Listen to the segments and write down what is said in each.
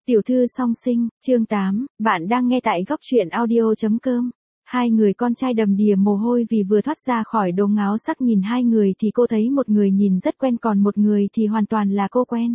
Tiểu thư song sinh, chương 8, bạn đang nghe tại góc truyện audio.com. Hai người con trai đầm đìa mồ hôi vì vừa thoát ra khỏi đống áo sắc, nhìn hai người thì cô thấy một người nhìn rất quen, còn một người thì hoàn toàn là cô quen.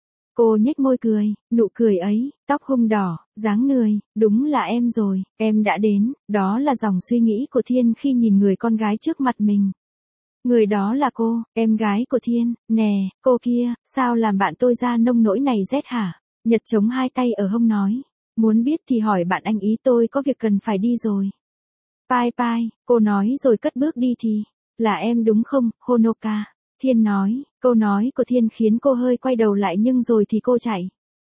Cô nhếch môi cười, nụ cười ấy, tóc hung đỏ, dáng người, đúng là em rồi, em đã đến, đó là dòng suy nghĩ của Thiên khi nhìn người con gái trước mặt mình. Người đó là cô, em gái của Thiên, nè, cô kia, sao làm bạn tôi ra nông nỗi này rét hả? Nhật chống hai tay ở hông nói, muốn biết thì hỏi bạn anh ý, tôi có việc cần phải đi rồi. Bye bye, cô nói rồi cất bước đi. Thì, là em đúng không, Honoka? Thiên nói, câu nói của Thiên khiến cô hơi quay đầu lại, nhưng rồi thì cô chạy.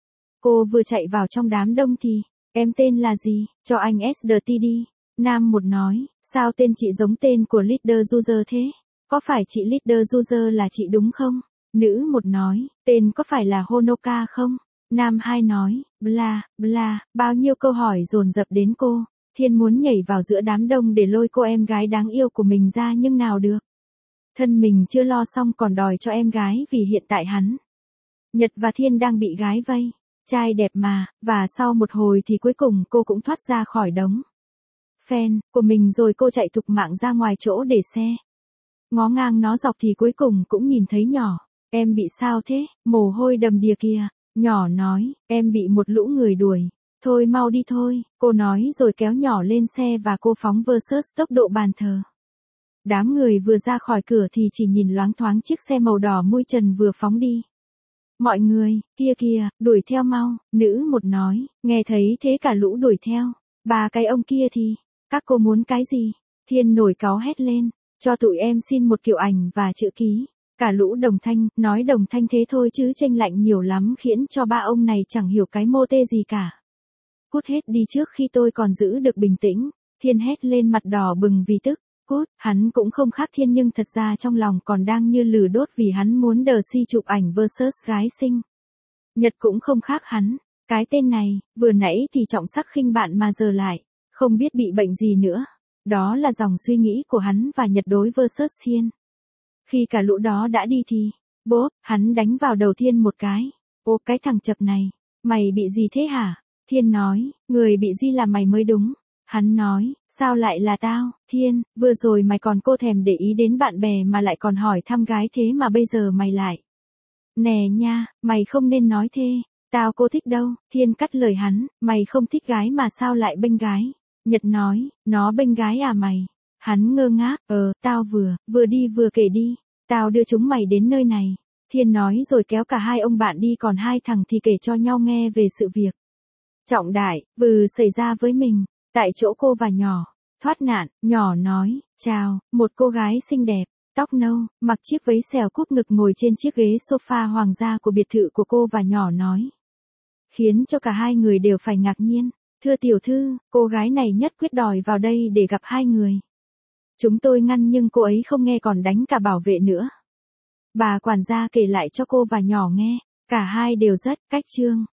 Cô vừa chạy vào trong đám đông thì, em tên là gì, cho anh SDT đi. Nam một nói, sao tên chị giống tên của Leader User thế? Có phải chị Leader User là chị đúng không? Nữ một nói, tên có phải là Honoka không? Nam hai nói, bla, bla, bao nhiêu câu hỏi dồn dập đến cô. Thiên muốn nhảy vào giữa đám đông để lôi cô em gái đáng yêu của mình ra, nhưng nào được. Thân mình chưa lo xong còn đòi cho em gái, vì hiện tại hắn, Nhật và Thiên đang bị gái vây. Trai đẹp mà, và sau một hồi thì cuối cùng cô cũng thoát ra khỏi đống fan của mình rồi. Cô chạy thục mạng ra ngoài chỗ để xe. Ngó ngang ngó dọc thì cuối cùng cũng nhìn thấy nhỏ. Em bị sao thế, mồ hôi đầm đìa kìa. Nhỏ nói, em bị một lũ người đuổi. Thôi mau đi thôi, cô nói rồi kéo nhỏ lên xe và cô phóng versus tốc độ bàn thờ. Đám người vừa ra khỏi cửa thì chỉ nhìn loáng thoáng chiếc xe màu đỏ mui trần vừa phóng đi. Mọi người, kia kìa, đuổi theo mau, nữ một nói, nghe thấy thế cả lũ đuổi theo. Ba cái ông kia thì, các cô muốn cái gì? Thiên nổi cáu hét lên, cho tụi em xin một kiểu ảnh và chữ ký. Cả lũ đồng thanh, nói đồng thanh thế thôi chứ chênh lạnh nhiều lắm, khiến cho ba ông này chẳng hiểu cái mô tê gì cả. Cút hết đi trước khi tôi còn giữ được bình tĩnh. Thiên hét lên, mặt đỏ bừng vì tức. Cút, hắn cũng không khác Thiên, nhưng thật ra trong lòng còn đang như lửa đốt vì hắn muốn đờ si chụp ảnh versus gái xinh. Nhật cũng không khác hắn. Cái tên này, vừa nãy thì trọng sắc khinh bạn mà giờ lại không biết bị bệnh gì nữa. Đó là dòng suy nghĩ của hắn và Nhật đối versus Thiên. Khi cả lũ đó đã đi thì, bốp, hắn đánh vào đầu Thiên một cái. Ô cái thằng chập này, mày bị gì thế hả? Thiên nói, người bị gì là mày mới đúng. Hắn nói, sao lại là tao? Thiên, vừa rồi mày còn cô thèm để ý đến bạn bè mà lại còn hỏi thăm gái, thế mà bây giờ mày lại. Nè nha, mày không nên nói thế. Tao cô thích đâu. Thiên cắt lời hắn, mày không thích gái mà sao lại bênh gái? Nhật nói, nó bênh gái à mày? Hắn ngơ ngác, tao vừa đi vừa kể đi. Tao đưa chúng mày đến nơi này. Thiên nói rồi kéo cả hai ông bạn đi, còn hai thằng thì kể cho nhau nghe về sự việc trọng đại vừa xảy ra với mình. Tại chỗ cô và nhỏ thoát nạn. Nhỏ nói, chào, một cô gái xinh đẹp, tóc nâu, mặc chiếc váy xèo cúp ngực ngồi trên chiếc ghế sofa hoàng gia của biệt thự của cô, và nhỏ nói, khiến cho cả hai người đều phải ngạc nhiên. Thưa tiểu thư, cô gái này nhất quyết đòi vào đây để gặp hai người. Chúng tôi ngăn nhưng cô ấy không nghe, còn đánh cả bảo vệ nữa. Bà quản gia kể lại cho cô và nhỏ nghe, cả hai đều rất cách chương.